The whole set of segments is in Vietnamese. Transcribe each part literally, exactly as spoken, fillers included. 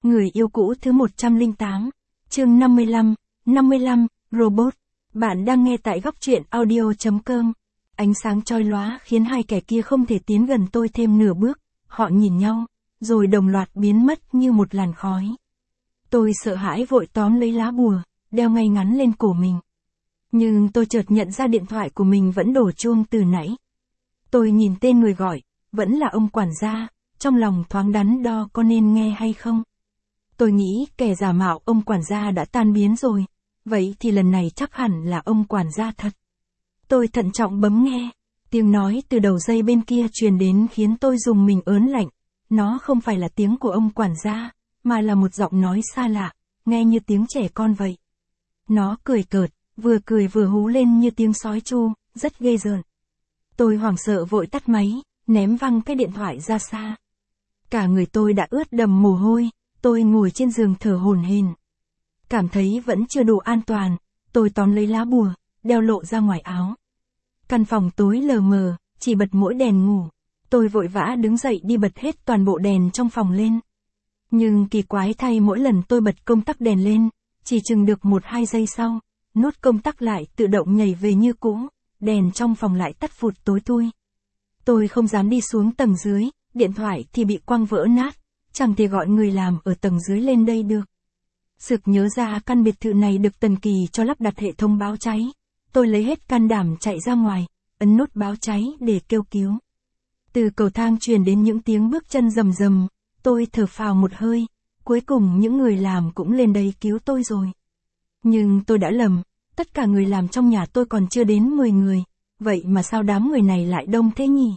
Người yêu cũ thứ một trăm lẻ tám, chương năm mươi lăm, năm mươi lăm, Robot. Bạn đang nghe tại góc truyện audio chấm com. Ánh sáng chói lóa khiến hai kẻ kia không thể tiến gần tôi thêm nửa bước, họ nhìn nhau, rồi đồng loạt biến mất như một làn khói. Tôi sợ hãi vội tóm lấy lá bùa, đeo ngay ngắn lên cổ mình. Nhưng tôi chợt nhận ra điện thoại của mình vẫn đổ chuông từ nãy. Tôi nhìn tên người gọi, vẫn là ông quản gia, trong lòng thoáng đắn đo có nên nghe hay không. Tôi nghĩ kẻ giả mạo ông quản gia đã tan biến rồi, vậy thì lần này chắc hẳn là ông quản gia thật. Tôi thận trọng bấm nghe, tiếng nói từ đầu dây bên kia truyền đến khiến tôi rùng mình ớn lạnh. Nó không phải là tiếng của ông quản gia, mà là một giọng nói xa lạ, nghe như tiếng trẻ con vậy. Nó cười cợt, vừa cười vừa hú lên như tiếng sói tru, rất ghê rợn. Tôi hoảng sợ vội tắt máy, ném văng cái điện thoại ra xa. Cả người tôi đã ướt đầm mồ hôi, tôi ngồi trên giường thở hổn hển. Cảm thấy vẫn chưa đủ an toàn, tôi tóm lấy lá bùa, đeo lộ ra ngoài áo. Căn phòng tối lờ mờ, chỉ bật mỗi đèn ngủ. Tôi vội vã đứng dậy đi bật hết toàn bộ đèn trong phòng lên. Nhưng kỳ quái thay mỗi lần tôi bật công tắc đèn lên, chỉ chừng được một hai giây sau, nút công tắc lại tự động nhảy về như cũ, đèn trong phòng lại tắt phụt tối thui. Tôi không dám đi xuống tầng dưới, điện thoại thì bị quăng vỡ nát, chẳng thể gọi người làm ở tầng dưới lên đây được. Sực nhớ ra căn biệt thự này được Tần Kỳ cho lắp đặt hệ thống báo cháy. Tôi lấy hết can đảm chạy ra ngoài, ấn nút báo cháy để kêu cứu. Từ cầu thang truyền đến những tiếng bước chân rầm rầm, tôi thở phào một hơi, cuối cùng những người làm cũng lên đây cứu tôi rồi. Nhưng tôi đã lầm, tất cả người làm trong nhà tôi còn chưa đến mười người, vậy mà sao đám người này lại đông thế nhỉ?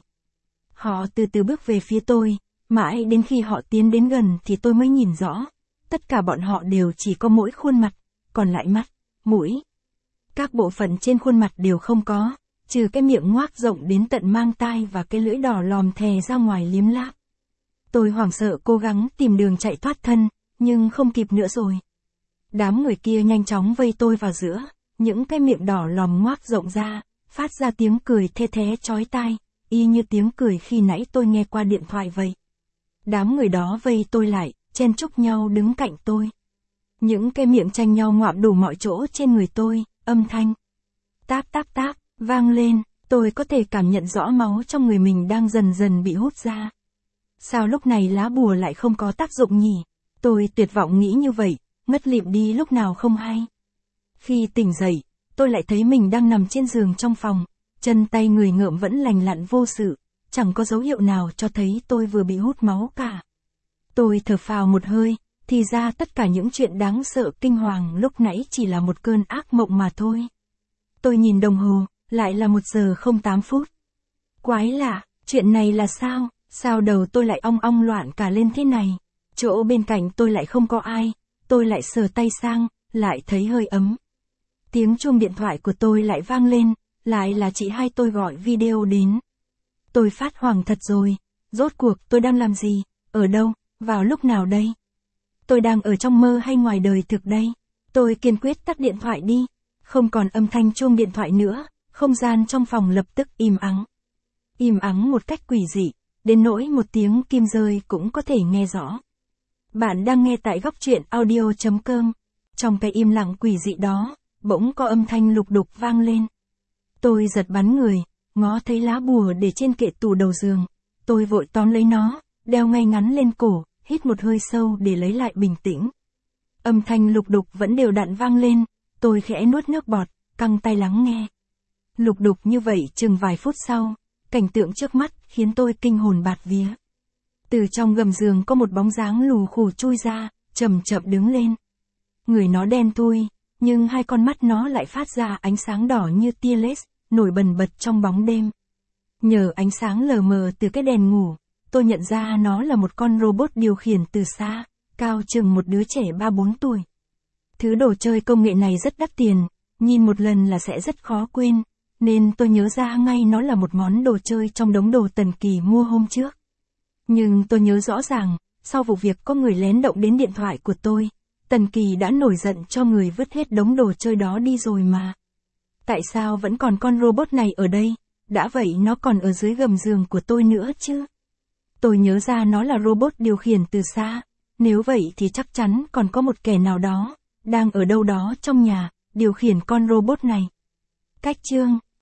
Họ từ từ bước về phía tôi, mãi đến khi họ tiến đến gần thì tôi mới nhìn rõ. Tất cả bọn họ đều chỉ có mỗi khuôn mặt, còn lại mắt, mũi. Các bộ phận trên khuôn mặt đều không có, trừ cái miệng ngoác rộng đến tận mang tai và cái lưỡi đỏ lòm thè ra ngoài liếm láp. Tôi hoảng sợ cố gắng tìm đường chạy thoát thân, nhưng không kịp nữa rồi. Đám người kia nhanh chóng vây tôi vào giữa, những cái miệng đỏ lòm ngoác rộng ra, phát ra tiếng cười the thé chói tai, y như tiếng cười khi nãy tôi nghe qua điện thoại vậy. Đám người đó vây tôi lại, chen chúc nhau đứng cạnh tôi. Những cái miệng tranh nhau ngoạm đủ mọi chỗ trên người tôi, âm thanh táp táp táp vang lên, tôi có thể cảm nhận rõ máu trong người mình đang dần dần bị hút ra. Sao lúc này lá bùa lại không có tác dụng nhỉ? Tôi tuyệt vọng nghĩ như vậy, ngất lịm đi lúc nào không hay. Khi tỉnh dậy, tôi lại thấy mình đang nằm trên giường trong phòng, chân tay người ngợm vẫn lành lặn vô sự, chẳng có dấu hiệu nào cho thấy tôi vừa bị hút máu cả. Tôi thở phào một hơi, thì ra tất cả những chuyện đáng sợ kinh hoàng lúc nãy chỉ là một cơn ác mộng mà thôi. Tôi nhìn đồng hồ, lại là một giờ không tám phút. Quái lạ, chuyện này là sao? Sao đầu tôi lại ong ong loạn cả lên thế này? Chỗ bên cạnh tôi lại không có ai, tôi lại sờ tay sang, lại thấy hơi ấm. Tiếng chuông điện thoại của tôi lại vang lên, lại là chị hai tôi gọi video đến. Tôi phát hoảng thật rồi, rốt cuộc tôi đang làm gì, ở đâu, vào lúc nào đây? Tôi đang ở trong mơ hay ngoài đời thực đây? Tôi kiên quyết tắt điện thoại đi, không còn âm thanh chuông điện thoại nữa, không gian trong phòng lập tức im ắng. Im ắng một cách quỷ dị, đến nỗi một tiếng kim rơi cũng có thể nghe rõ. Bạn đang nghe tại góc truyện audio chấm com. Trong cái im lặng quỷ dị đó, bỗng có âm thanh lục đục vang lên. Tôi giật bắn người, ngó thấy lá bùa để trên kệ tủ đầu giường. Tôi vội tóm lấy nó, đeo ngay ngắn lên cổ, hít một hơi sâu để lấy lại bình tĩnh. Âm thanh lục đục vẫn đều đặn vang lên, tôi khẽ nuốt nước bọt, căng tay lắng nghe. Lục đục như vậy chừng vài phút sau, cảnh tượng trước mắt khiến tôi kinh hồn bạt vía. Từ trong gầm giường có một bóng dáng lù khù chui ra, chậm chậm đứng lên. Người nó đen thui, nhưng hai con mắt nó lại phát ra ánh sáng đỏ như tia laser, nổi bần bật trong bóng đêm. Nhờ ánh sáng lờ mờ từ cái đèn ngủ, tôi nhận ra nó là một con robot điều khiển từ xa, cao chừng một đứa trẻ ba bốn tuổi. Thứ đồ chơi công nghệ này rất đắt tiền, nhìn một lần là sẽ rất khó quên, nên tôi nhớ ra ngay nó là một món đồ chơi trong đống đồ Tần Kỳ mua hôm trước. Nhưng tôi nhớ rõ ràng, sau vụ việc có người lén động đến điện thoại của tôi, Tần Kỳ đã nổi giận cho người vứt hết đống đồ chơi đó đi rồi mà. Tại sao vẫn còn con robot này ở đây? Đã vậy nó còn ở dưới gầm giường của tôi nữa chứ? Tôi nhớ ra nó là robot điều khiển từ xa, Nếu vậy thì chắc chắn còn có một kẻ nào đó, đang ở đâu đó trong nhà, điều khiển con robot này. Cách chương